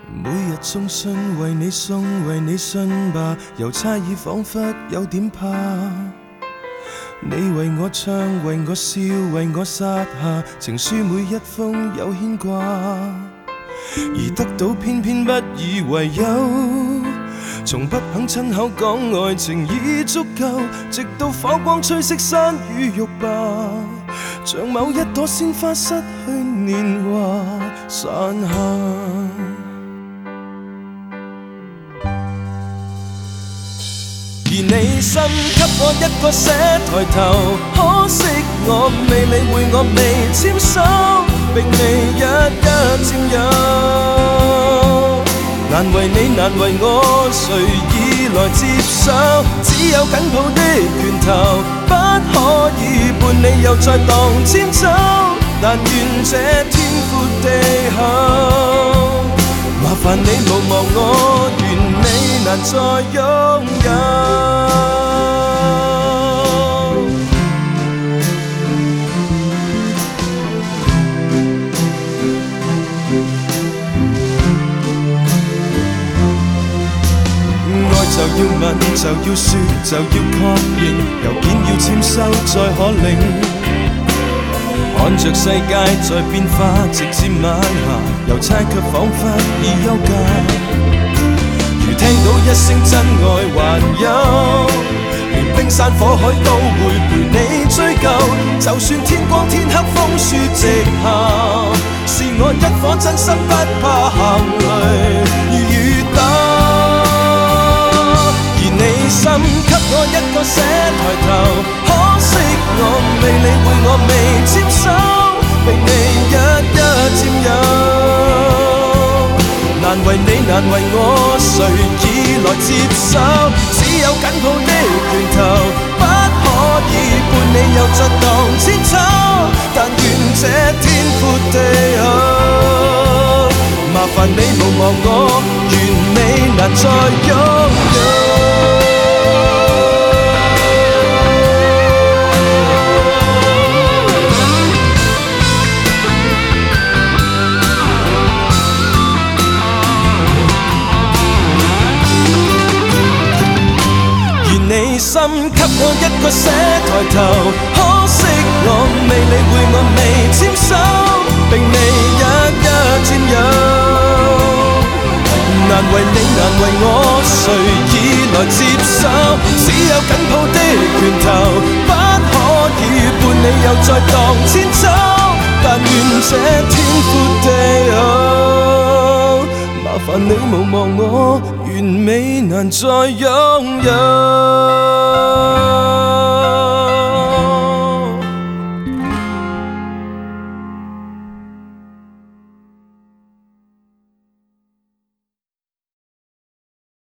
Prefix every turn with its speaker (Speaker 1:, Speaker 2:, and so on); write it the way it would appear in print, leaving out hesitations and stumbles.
Speaker 1: 每日送信为你送，为你信吧，邮差已仿佛有点怕。你为我唱，为我笑，为我撒下情书，每一封有牵挂，而得到偏偏不以为有。從不肯親口講愛情已足夠，直到火光吹熄山與玉吧，像某一朵鮮花失去年華散下。而你心給我一個寫抬頭，可惜我未理會，我未簽手，並未一一佔有。難為你，難為我，誰已來接手？只有緊抱的拳頭，不可以伴你又再蕩千秋。但願這天闊地厚，麻煩你無忘我，願你難再擁有。就要問，就要說，就要確認，郵件要簽收再可領。看着世界在變化，直至晚霞，郵差卻彷彿已休假。如聽到一聲真愛還有，連冰山火海都會陪你追究。就算天光天黑風雪直下，是我一顆真心不怕行雷如雨打。你心給我一個寫抬頭，可惜我未理會，我未簽手，被你一一佔有。難為你，難為我，誰已來接手？只有緊抱的拳頭，不可以伴你又再蕩千秋。但願這天闊地厚，麻煩你無忘我，願你難再擁有。你心給我一個寫抬頭，可惜我未理會，我未簽手，並未一一佔有。難為你，難為我，誰已來接手？只有緊抱的拳頭，不可以伴你又再蕩千秋。但願這天闊地厚，麻煩你無忘我，完美難再擁有。